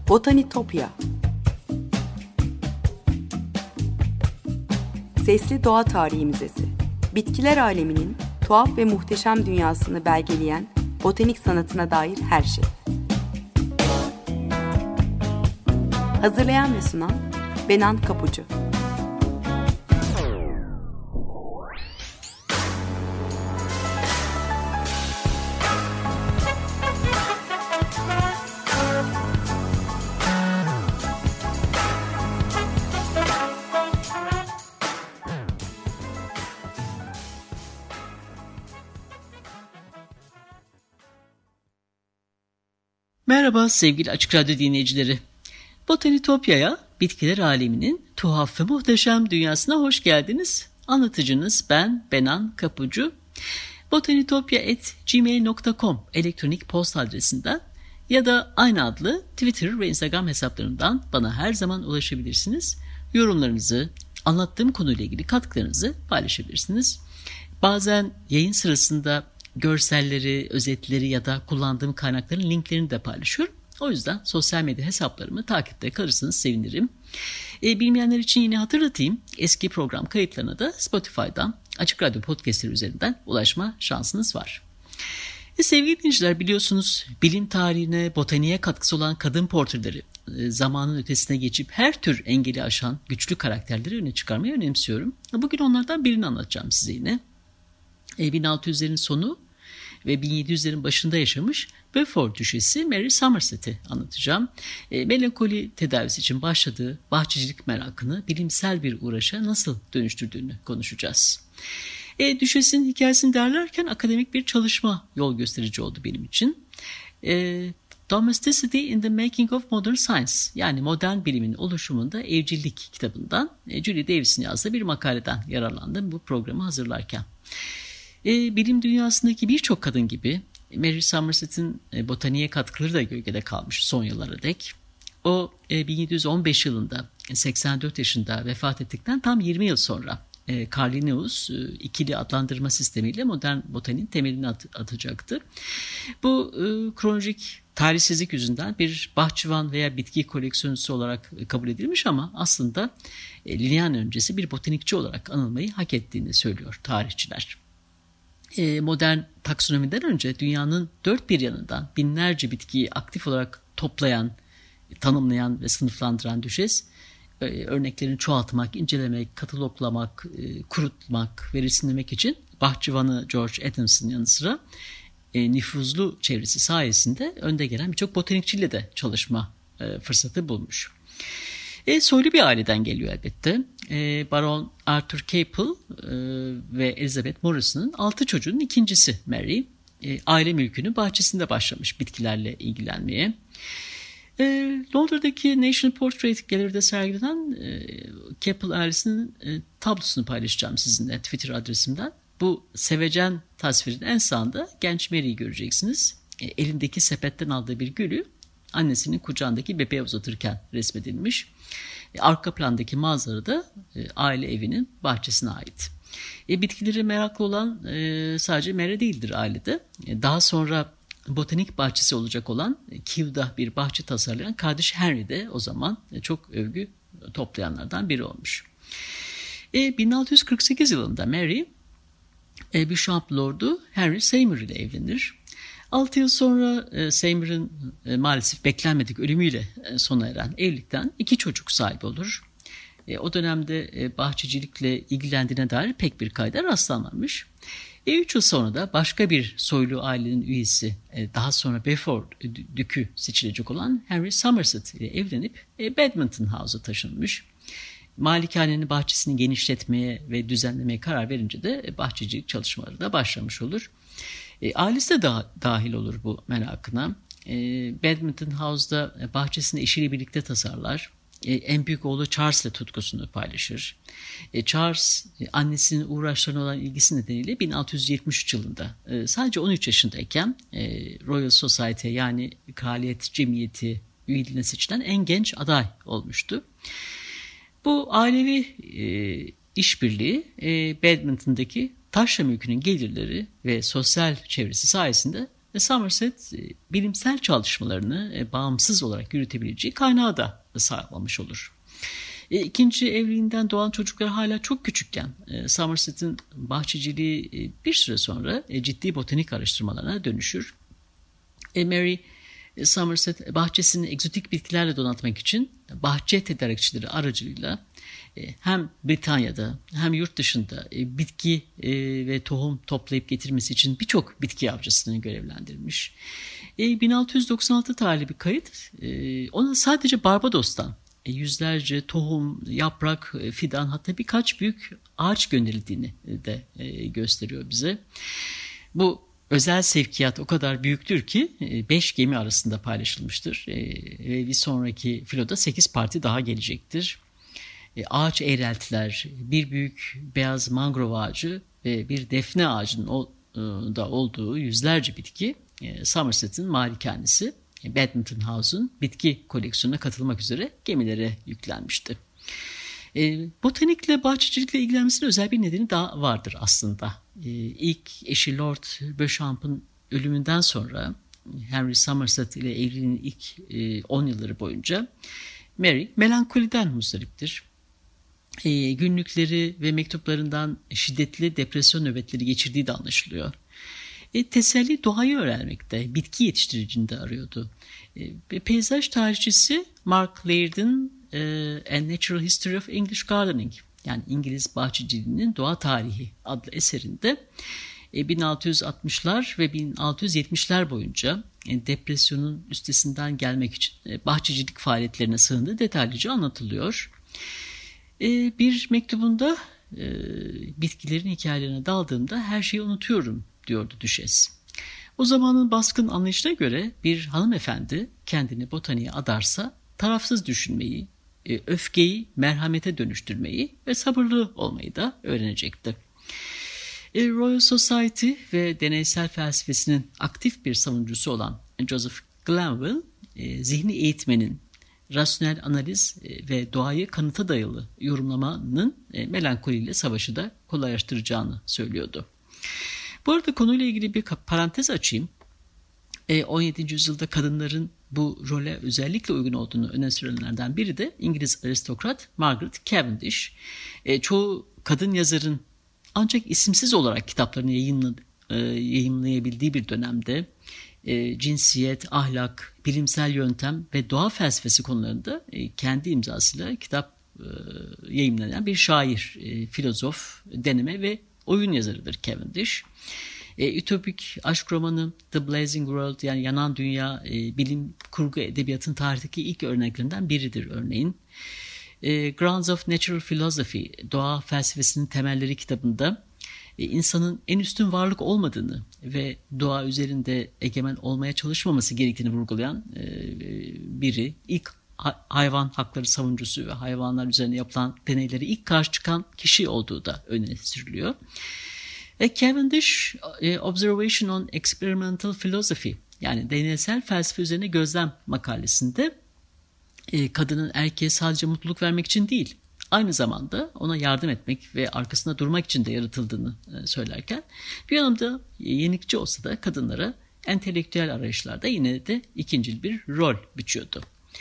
Botanitopya. Sesli Doğa Tarihi Müzesi. Bitkiler aleminin tuhaf ve muhteşem dünyasını belgeleyen botanik sanatına dair her şey. Hazırlayan ve sunan Benan Kapucu. Merhaba sevgili Açık Radyo dinleyicileri. Botanitopya'ya, bitkiler aleminin tuhaf ve muhteşem dünyasına hoş geldiniz. Anlatıcınız ben Benan Kapucu. botanitopya@gmail.com elektronik posta adresinden ya da aynı adlı Twitter ve Instagram hesaplarından bana her zaman ulaşabilirsiniz. Yorumlarınızı, anlattığım konuyla ilgili katkılarınızı paylaşabilirsiniz. Bazen yayın sırasında görselleri, özetleri ya da kullandığım kaynakların linklerini de paylaşıyorum. O yüzden sosyal medya hesaplarımı takipte kalırsanız sevinirim. Bilmeyenler için yine hatırlatayım. Eski program kayıtlarına da Spotify'dan, Açık Radyo podcastleri üzerinden ulaşma şansınız var. Sevgili dinleyiciler, biliyorsunuz bilim tarihine, botaniğe katkısı olan kadın portreleri zamanın ötesine geçip her tür engeli aşan güçlü karakterleri öne çıkarmayı önemsiyorum. Bugün onlardan birini anlatacağım size yine. 1600'lerin sonu ve 1700'lerin başında yaşamış Beaufort düşesi Mary Somerset'i anlatacağım. Melankoli tedavisi için başladığı bahçecilik merakını bilimsel bir uğraşa nasıl dönüştürdüğünü konuşacağız. Düşesin hikayesini derlerken akademik bir çalışma yol gösterici oldu benim için. Domesticity in the Making of Modern Science, yani modern bilimin oluşumunda evcillik kitabından Julie Davis'in yazdığı bir makaleden yararlandım bu programı hazırlarken. Bilim dünyasındaki birçok kadın gibi Mary Somerset'in botaniğe katkıları da gölgede kalmış son yıllara dek. O 1715 yılında 84 yaşında vefat ettikten tam 20 yıl sonra Carl Linnaeus ikili adlandırma sistemiyle modern botaniğin temelini atacaktı. Bu kronolojik tarihsizlik yüzünden bir bahçıvan veya bitki koleksiyoncusu olarak kabul edilmiş ama aslında Linnaeus'un öncesi bir botanikçi olarak anılmayı hak ettiğini söylüyor tarihçiler. Modern taksonomiden önce dünyanın dört bir yanından binlerce bitkiyi aktif olarak toplayan, tanımlayan ve sınıflandıran düşes, örneklerini çoğaltmak, incelemek, kataloglamak, kurutmak ve resimlemek için bahçıvanı George Adams'ın yanı sıra nüfuzlu çevresi sayesinde önde gelen birçok botanikçiyle de çalışma fırsatı bulmuş. Soylu bir aileden geliyor elbette. Baron Arthur Capel ve Elizabeth Morrison'ın 6 çocuğunun ikincisi Mary. Aile mülkünün bahçesinde başlamış bitkilerle ilgilenmeye. Londra'daki National Portrait Gallery'de sergilenen Capel ailesinin tablosunu paylaşacağım sizinle Twitter adresimden. Bu sevecen tasvirin en sağında genç Mary'i göreceksiniz. Elindeki sepetten aldığı bir gülü annesinin kucağındaki bebeğe uzatırken resmedilmiş. Arka plandaki manzara da aile evinin bahçesine ait. Bitkileri meraklı olan sadece Mary değildir ailede. Daha sonra botanik bahçesi olacak olan Keele'da bir bahçe tasarlayan kardeş Henry de o zaman çok övgü toplayanlardan biri olmuş. 1648 yılında Mary, Beauchamp Lord'u Henry Seymour ile evlenir. 6 yıl sonra Seymour'un maalesef beklenmedik ölümüyle sona eren evlilikten 2 çocuk sahibi olur. O dönemde bahçecilikle ilgilendiğine dair pek bir kayda rastlanmamış. 3 yıl sonra da başka bir soylu ailenin üyesi, daha sonra Beaufort dükü seçilecek olan Henry Somerset ile evlenip Badminton House'a taşınmış. Malikanenin bahçesini genişletmeye ve düzenlemeye karar verince de bahçecilik çalışmaları da başlamış olur. Ailesi de dahil olur bu merakına. Badminton House'da bahçesini eşiyle birlikte tasarlar. En büyük oğlu Charles ile tutkusunu paylaşır. Charles annesinin uğraşlarına olan ilgisi nedeniyle 1673 yılında sadece 13 yaşındayken Royal Society, yani Kraliyet Cemiyeti üyeliğine seçilen en genç aday olmuştu. Bu ailevi işbirliği Badminton'daki taşra mülkünün gelirleri ve sosyal çevresi sayesinde Somerset bilimsel çalışmalarını bağımsız olarak yürütebileceği kaynağı da sağlamış olur. İkinci evliliğinden doğan çocuklar hala çok küçükken Somerset'in bahçeciliği bir süre sonra ciddi botanik araştırmalarına dönüşür. Mary Somerset bahçesini egzotik bitkilerle donatmak için bahçe tedarikçileri aracılığıyla hem Britanya'da hem yurt dışında bitki ve tohum toplayıp getirmesi için birçok bitki avcısını görevlendirmiş. 1696 tarihli bir kayıt ona sadece Barbados'tan yüzlerce tohum, yaprak, fidan, hatta birkaç büyük ağaç gönderildiğini de gösteriyor bize. Bu özel sevkiyat o kadar büyüktür ki 5 gemi arasında paylaşılmıştır. Ve bir sonraki filoda 8 parti daha gelecektir. Ağaç eğreltiler, bir büyük beyaz mangrove ağacı ve bir defne ağacının da olduğu yüzlerce bitki Somerset'in malikanesi Badminton House'un bitki koleksiyonuna katılmak üzere gemilere yüklenmişti. Botanikle, bahçecilikle ilgilenmesinin özel bir nedeni daha vardır aslında. İlk eşi Lord Beauchamp'ın ölümünden sonra Henry Somerset ile evliliğinin ilk 10 yılları boyunca Mary melankoliden muzdariptir. Günlükleri ve mektuplarından şiddetli depresyon nöbetleri geçirdiği de anlaşılıyor. Teselli doğayı öğrenmekte, bitki yetiştiricinde arıyordu. Peyzaj tarihçisi Mark Laird'in A Natural History of English Gardening, yani İngiliz bahçeciliğinin doğa tarihi adlı eserinde 1660'lar ve 1670'ler boyunca depresyonun üstesinden gelmek için bahçecilik faaliyetlerine sığındığı detaylıca anlatılıyor. Bir mektubunda bitkilerin hikayelerine daldığımda her şeyi unutuyorum diyordu düşes. O zamanın baskın anlayışına göre bir hanımefendi kendini botaniğe adarsa tarafsız düşünmeyi, öfkeyi merhamete dönüştürmeyi ve sabırlı olmayı da öğrenecekti. Royal Society ve deneysel felsefesinin aktif bir savunucusu olan Joseph Glanville, zihni eğitmenin, rasyonel analiz ve doğayı kanıta dayalı yorumlamanın melankoliyle savaşı da kolaylaştıracağını söylüyordu. Bu arada konuyla ilgili bir parantez açayım. 17. yüzyılda kadınların bu role özellikle uygun olduğunu öne sürenlerden biri de İngiliz aristokrat Margaret Cavendish. Çoğu kadın yazarın ancak isimsiz olarak kitaplarını yayımlayabildiği bir dönemde cinsiyet, ahlak, bilimsel yöntem ve doğa felsefesi konularında kendi imzasıyla kitap yayımlayan bir şair, filozof, deneme ve oyun yazarıdır Cavendish. Ütopik aşk romanı The Blazing World, yani Yanan Dünya, bilim kurgu edebiyatın tarihteki ilk örneklerinden biridir örneğin. Grounds of Natural Philosophy, doğa felsefesinin temelleri kitabında insanın en üstün varlık olmadığını ve doğa üzerinde egemen olmaya çalışmaması gerektiğini vurgulayan biri, ilk hayvan hakları savunucusu ve hayvanlar üzerine yapılan deneyleri ilk karşı çıkan kişi olduğu da öne sürülüyor. Cavendish Observation on Experimental Philosophy, yani deneysel felsefe üzerine gözlem makalesinde kadının erkeğe sadece mutluluk vermek için değil, aynı zamanda ona yardım etmek ve arkasında durmak için de yaratıldığını söylerken, bir yanımda yenilikçi olsa da kadınlara entelektüel arayışlarda yine de ikincil bir rol biçiyordu.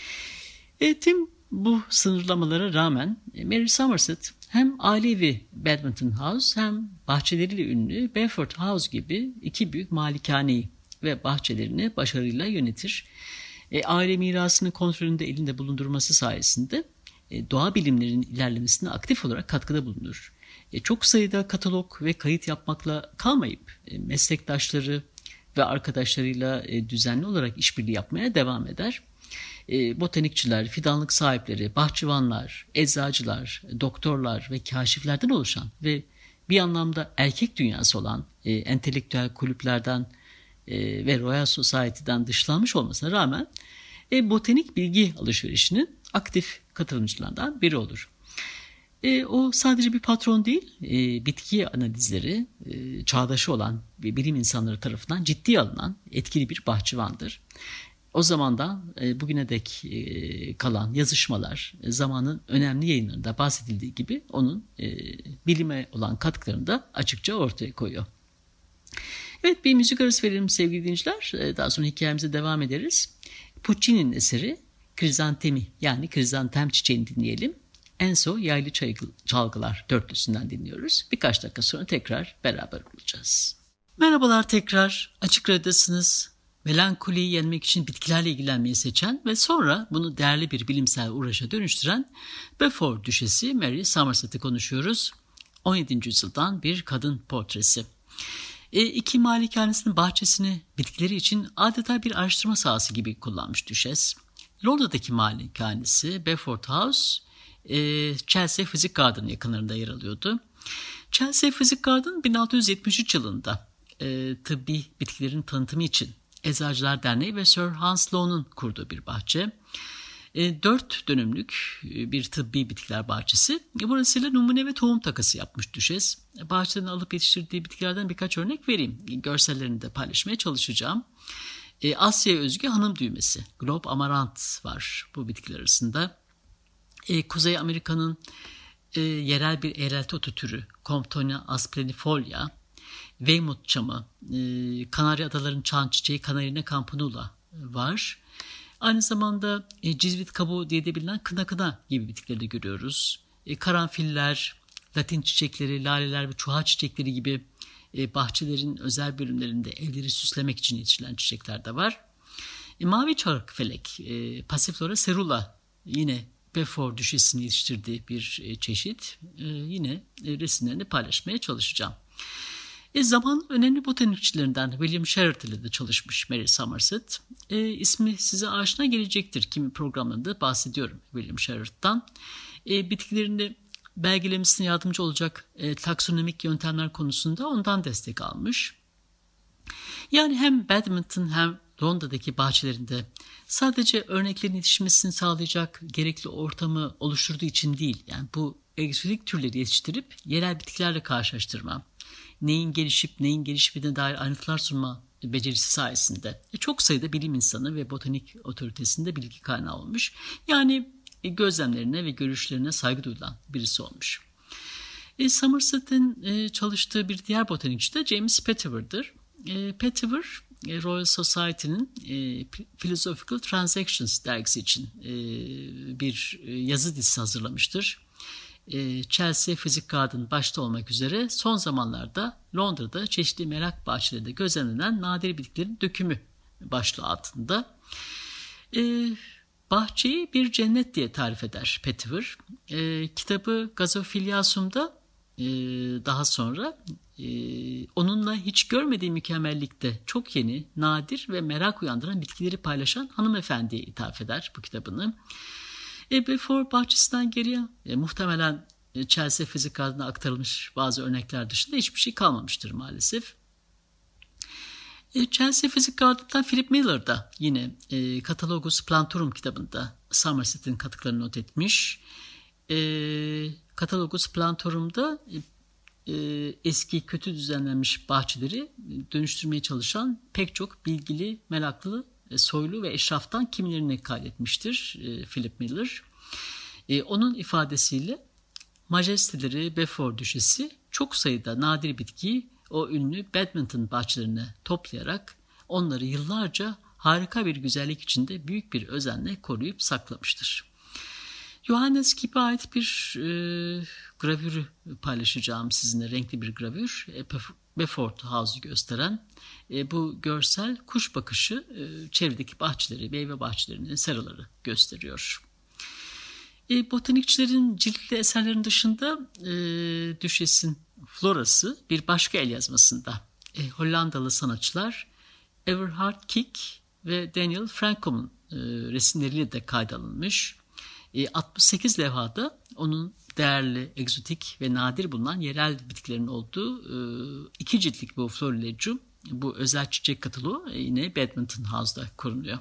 Tüm bu sınırlamalara rağmen Mary Somerset hem ailevi Badminton House hem bahçeleriyle ünlü Beaufort House gibi iki büyük malikaneyi ve bahçelerini başarıyla yönetir. Aile mirasının kontrolünde elinde bulundurması sayesinde doğa bilimlerinin ilerlemesine aktif olarak katkıda bulunur. Çok sayıda katalog ve kayıt yapmakla kalmayıp meslektaşları ve arkadaşlarıyla düzenli olarak işbirliği yapmaya devam eder. Botanikçiler, fidanlık sahipleri, bahçıvanlar, eczacılar, doktorlar ve kaşiflerden oluşan ve bir anlamda erkek dünyası olan entelektüel kulüplerden ve Royal Society'den dışlanmış olmasına rağmen botanik bilgi alışverişinin aktif katılımcılarından biri olur. O sadece bir patron değil, bitki analizleri çağdaşı olan bilim insanları tarafından ciddiye alınan etkili bir bahçıvandır. O zamandan bugüne dek kalan yazışmalar, zamanın önemli yayınlarında bahsedildiği gibi onun bilime olan katkılarını da açıkça ortaya koyuyor. Evet, bir müzik arası verelim sevgili dinleyiciler. Daha sonra hikayemize devam ederiz. Puccini'nin eseri Krizantemi, yani krizantem çiçeğini dinleyelim. Enso Yaylı Çalgılar dörtlüsünden dinliyoruz. Birkaç dakika sonra tekrar beraber olacağız. Merhabalar tekrar. Açık Radyo'dasınız. Melankoliyi yenmek için bitkilerle ilgilenmeyi seçen ve sonra bunu değerli bir bilimsel uğraşa dönüştüren Beaufort Düşesi Mary Somerset'i konuşuyoruz. 17. yüzyıldan bir kadın portresi. İki malikanesinin bahçesini bitkileri için adeta bir araştırma sahası gibi kullanmış düşes. Londra'daki malikanesi Beaufort House, Chelsea Physic Garden yakınlarında yer alıyordu. Chelsea Physic Garden 1673 yılında tıbbi bitkilerin tanıtımı için Eczacılar Derneği ve Sir Hans Lowe'nun kurduğu bir bahçe. 4 dönümlük bir tıbbi bitkiler bahçesi. Burasıyla numune ve tohum takası yapmış düşes. Bahçeden alıp yetiştirdiği bitkilerden birkaç örnek vereyim. Görsellerini de paylaşmaya çalışacağım. Asya'ya özgü hanım düğmesi, Globe Amaranth var bu bitkiler arasında. Kuzey Amerika'nın yerel bir eğrelti otu türü Comptonia asplenifolia, Weymouth çamı, Kanarya Adaları'nın çan çiçeği Canarina campanula var. Aynı zamanda cizvit kabuğu diye de bilinen kına gibi bitkileri de görüyoruz. Karanfiller, latin çiçekleri, laleler ve çuha çiçekleri gibi bahçelerin özel bölümlerinde evleri süslemek için yetiştirilen çiçekler de var. Mavi çarkıfelek, Passiflora caerula, yine Beaufort Düşesi'nin yetiştirdiği bir çeşit. Yine resimlerini paylaşmaya çalışacağım. Zaman önemli botanikçilerinden William Sherritt ile de çalışmış Mary Somerset. İsmi size aşina gelecektir. Kimi programlarında bahsediyorum William Sherritt'tan. Bitkilerini belgelemesine yardımcı olacak taksonomik yöntemler konusunda ondan destek almış. Yani hem Badminton hem Londra'daki bahçelerinde sadece örneklerin yetişmesini sağlayacak gerekli ortamı oluşturduğu için değil, yani bu egzotik türleri yetiştirip yerel bitkilerle karşılaştırma, neyin gelişip neyin gelişmediğine dair ayrıntılar sunma becerisi sayesinde çok sayıda bilim insanı ve botanik otoritesinde bilgi kaynağı olmuş. Yani gözlemlerine ve görüşlerine saygı duyulan birisi olmuş. Somerset'in çalıştığı bir diğer botanikçi de James Petiver'dır. Petiver, Royal Society'nin Philosophical Transactions dergisi için bir yazı dizisi hazırlamıştır. Chelsea Physic Garden başta olmak üzere son zamanlarda Londra'da çeşitli merak bahçelerinde gözlemlenen nadir bitkilerin dökümü başlığı altında. Bahçeyi bir cennet diye tarif eder Petiver. Kitabı Gazophiliasum'da daha sonra onunla hiç görmediği mükemmellikte çok yeni, nadir ve merak uyandıran bitkileri paylaşan hanımefendiye ithaf eder bu kitabını. Beaufort bahçesinden geriye muhtemelen Chelsea Physic Garden'a aktarılmış bazı örnekler dışında hiçbir şey kalmamıştır maalesef. Chelsea Physic Garden'dan Philip Miller da yine Catalogus Plantorum kitabında Somerset'in katkılarını not etmiş. Catalogus Plantorum'da eski kötü düzenlenmiş bahçeleri dönüştürmeye çalışan pek çok bilgili, meraklı, soylu ve eşraftan kimilerini kaydetmiştir Philip Miller. Onun ifadesiyle majesteleri Beaufort Düşesi çok sayıda nadir bitkiyi o ünlü Badminton bahçelerine toplayarak onları yıllarca harika bir güzellik içinde büyük bir özenle koruyup saklamıştır. Johannes Kip'e ait bir gravürü paylaşacağım sizinle, renkli bir gravür. Beaufort House'u gösteren bu görsel kuş bakışı çevredeki bahçeleri, meyve bahçelerinin seraları gösteriyor. Botanikçilerin ciltli eserlerin dışında Düşes'in florası bir başka el yazmasında Hollandalı sanatçılar Everhard Kick ve Daniel Frankom'un resimleriyle de kaydalınmış. 68 levhada onun değerli, egzotik ve nadir bulunan yerel bitkilerin olduğu 2 ciltlik bu Florilegium, bu özel çiçek kataloğu yine Badminton House'da korunuyor.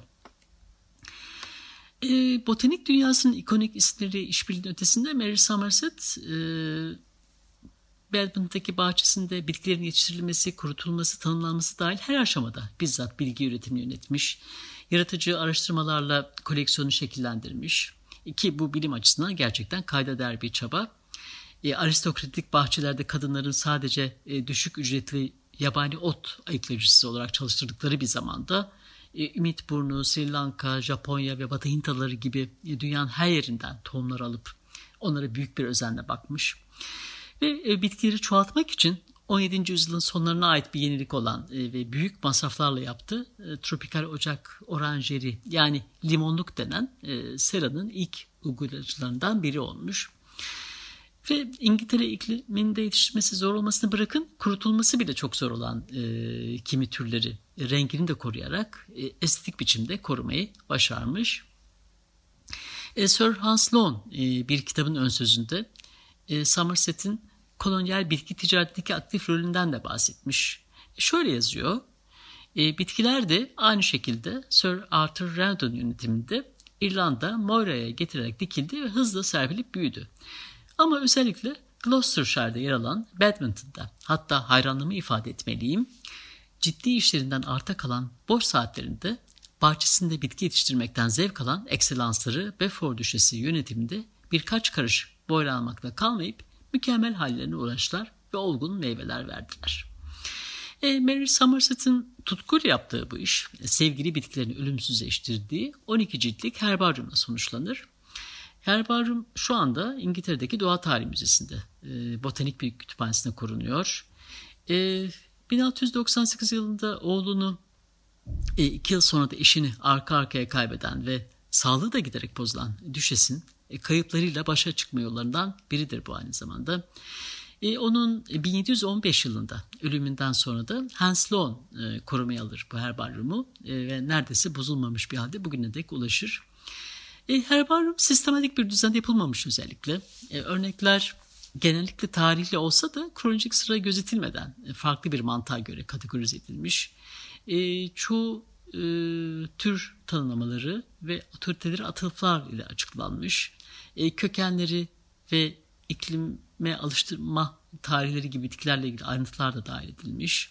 Botanik dünyasının ikonik isimleri işbirliğinin ötesinde Mary Somerset Badminton'daki bahçesinde bitkilerin yetiştirilmesi, kurutulması, tanımlanması dahil her aşamada bizzat bilgi üretimini yönetmiş, yaratıcı araştırmalarla koleksiyonu şekillendirmiş ki bu bilim açısından gerçekten kayda değer bir çaba. Aristokratik bahçelerde kadınların sadece düşük ücretli yabani ot ayıklayıcısı olarak çalıştırdıkları bir zamanda Ümitburnu, Sri Lanka, Japonya ve Batı Hint adaları gibi dünyanın her yerinden tohumlar alıp onlara büyük bir özenle bakmış. Ve bitkileri çoğaltmak için 17. yüzyılın sonlarına ait bir yenilik olan ve büyük masraflarla yaptığı tropikal ocak oranjeri yani limonluk denen seranın ilk uygulayıcılarından biri olmuş. Ve İngiltere ikliminde yetiştirmesi zor olmasını bırakın, kurutulması bile çok zor olan kimi türleri rengini de koruyarak estetik biçimde korumayı başarmış. Sir Hans Sloane bir kitabın ön sözünde Somerset'in kolonyal bitki ticaretindeki aktif rolünden de bahsetmiş. Şöyle yazıyor, bitkiler de aynı şekilde Sir Arthur Rawdon yönetiminde İrlanda Moira'ya getirerek dikildi ve hızla serpilip büyüdü. Ama özellikle Gloucestershire'da yer alan Badminton'da, hatta hayranlığımı ifade etmeliyim, ciddi işlerinden arta kalan boş saatlerinde bahçesinde bitki yetiştirmekten zevk alan ekselansları Beaufort Düşesi yönetiminde birkaç karış boylanmakla kalmayıp mükemmel hallerine ulaştılar ve olgun meyveler verdiler. Mary Somerset'in tutkuyla yaptığı bu iş, sevgili bitkilerini ölümsüzleştirdiği 12 ciltlik herbaryumla sonuçlanır. Herbaryum şu anda İngiltere'deki Doğa Tarihi Müzesi'nde, Botanik bir kütüphanesinde korunuyor. 1698 yılında oğlunu, 2 yıl sonra da eşini arka arkaya kaybeden ve sağlığı da giderek bozulan Düşes'in kayıplarıyla başa çıkma yollarından biridir bu aynı zamanda. Onun 1715 yılında ölümünden sonra da Hans Sloane korumaya alır bu herbaryumu ve neredeyse bozulmamış bir halde bugüne dek ulaşır. Herbaryum sistematik bir düzende yapılmamış özellikle. Örnekler genellikle tarihli olsa da kronolojik sıra gözetilmeden farklı bir mantığa göre kategorize edilmiş. Çoğu tür tanımlamaları ve otoriteleri atıflar ile açıklanmış. Kökenleri ve iklime alıştırma tarihleri gibi bitkilerle ilgili ayrıntılar da dahil edilmiş.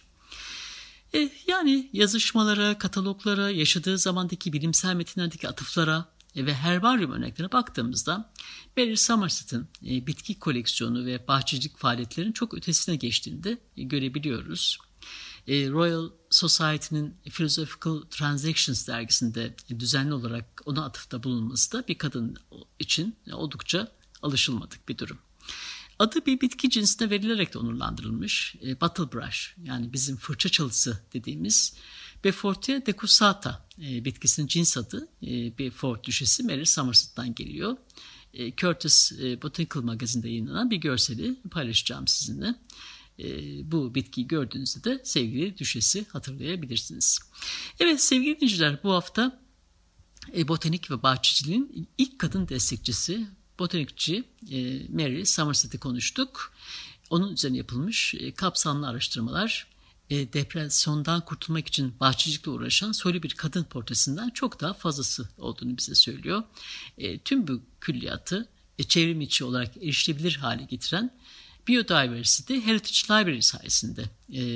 Yani yazışmalara, kataloglara, yaşadığı zamandaki bilimsel metinlerdeki atıflara ve herbaryum örneklerine baktığımızda Mary Somerset'in bitki koleksiyonu ve bahçecilik faaliyetlerinin çok ötesine geçtiğini de görebiliyoruz. Royal Society'nin Philosophical Transactions dergisinde düzenli olarak ona atıfta bulunması da bir kadın için oldukça alışılmadık bir durum. Adı bir bitki cinsine verilerek de onurlandırılmış. Bottlebrush yani bizim fırça çalısı dediğimiz Beaufortia decussata bitkisinin cins adı Beaufort Düşesi Mary Somerset'tan geliyor. Curtis Botanical Magazine'de yayınlanan bir görseli paylaşacağım sizinle. Bu bitkiyi gördüğünüzde de sevgili Düşesi hatırlayabilirsiniz. Evet sevgili dinleyiciler, bu hafta botanik ve bahçeciliğin ilk kadın destekçisi botanikçi Mary Somerset'i konuştuk. Onun üzerine yapılmış kapsamlı araştırmalar depresyondan kurtulmak için bahçecilikle uğraşan soylu bir kadın portresinden çok daha fazlası olduğunu bize söylüyor. Tüm bu külliyatı çevrim içi olarak erişilebilir hale getiren Biodiversity Heritage Library sayesinde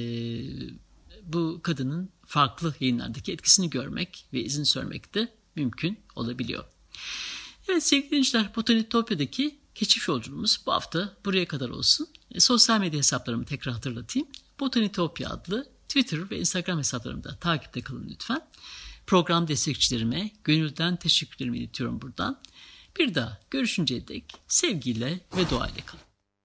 bu kadının farklı yayınlardaki etkisini görmek ve izin sürmek de mümkün olabiliyor. Evet sevgili dinleyiciler, Botanitopya'daki keşif yolculuğumuz bu hafta buraya kadar olsun. Sosyal medya hesaplarımı tekrar hatırlatayım. Botanitopya adlı Twitter ve Instagram hesaplarımda takipte kalın lütfen. Program destekçilerime gönülden teşekkürlerimi iletiyorum buradan. Bir daha görüşünceye dek sevgiyle ve duayla kalın.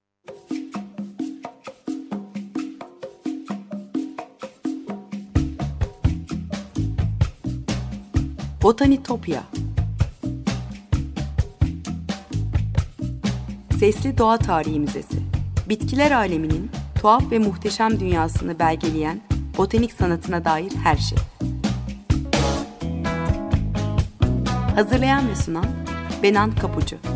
Botanitopya. Sesli Doğa Tarihi Müzesi. Bitkiler aleminin tuhaf ve muhteşem dünyasını belgeleyen botanik sanatına dair her şey. Hazırlayan ve sunan Benan Kapucu.